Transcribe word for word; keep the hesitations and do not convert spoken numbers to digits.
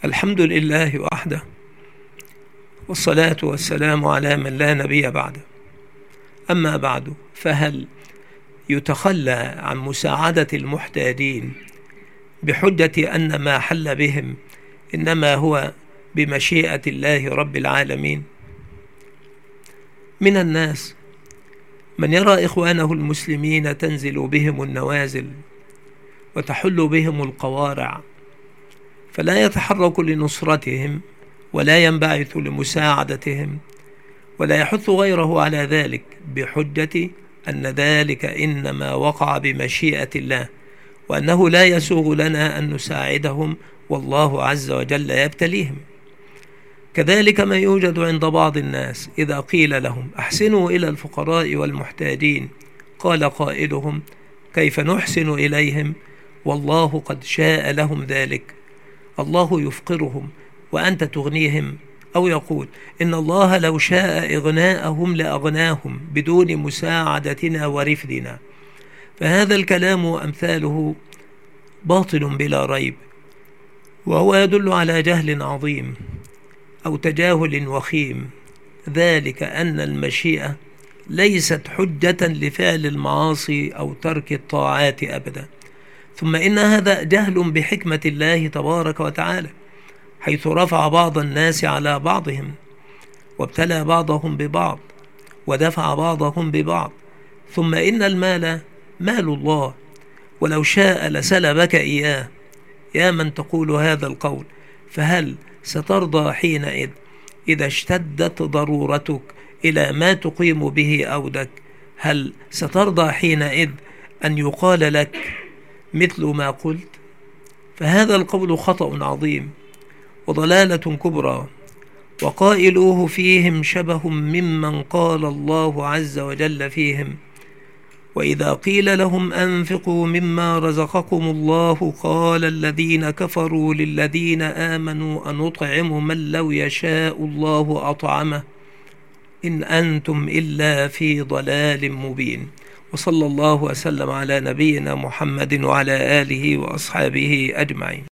الحمد لله وحده، والصلاة والسلام على من لا نبي بعده. أما بعد، فهل يتخلى عن مساعدة المحتاجين بحجة أن ما حل بهم إنما هو بمشيئة الله رب العالمين؟ من الناس من يرى إخوانه المسلمين تنزل بهم النوازل وتحل بهم القوارع، فلا يتحرك لنصرتهم ولا ينبعث لمساعدتهم، ولا يحث غيره على ذلك بحجة أن ذلك إنما وقع بمشيئة الله، وأنه لا يسوغ لنا أن نساعدهم والله عز وجل يبتليهم. كذلك ما يوجد عند بعض الناس إذا قيل لهم أحسنوا إلى الفقراء والمحتاجين، قال قائلهم: كيف نحسن إليهم والله قد شاء لهم ذلك؟ الله يفقرهم وأنت تغنيهم. أو يقول: إن الله لو شاء إغناءهم لأغناهم بدون مساعدتنا ورفدنا. فهذا الكلام أمثاله باطل بلا ريب، وهو يدل على جهل عظيم أو تجاهل وخيم، ذلك أن المشيئة ليست حجة لفعل المعاصي أو ترك الطاعات أبدا. ثم إن هذا جهل بحكمة الله تبارك وتعالى، حيث رفع بعض الناس على بعضهم، وابتلى بعضهم ببعض، ودفع بعضهم ببعض. ثم إن المال مال الله، ولو شاء لسلبك إياه. يا من تقول هذا القول، فهل سترضى حينئذ إذا اشتدت ضرورتك إلى ما تقيم به أودك؟ هل سترضى حينئذ أن يقال لك مثل ما قلت؟ فهذا القول خطأ عظيم وضلالة كبرى، وقائلوه فيهم شبه ممن قال الله عز وجل فيهم: وإذا قيل لهم أنفقوا مما رزقكم الله قال الذين كفروا للذين آمنوا أنطعم من لو يشاء الله أطعمه إن أنتم إلا في ضلال مبين. وصلى الله وسلم على نبينا محمد وعلى آله وأصحابه أجمعين.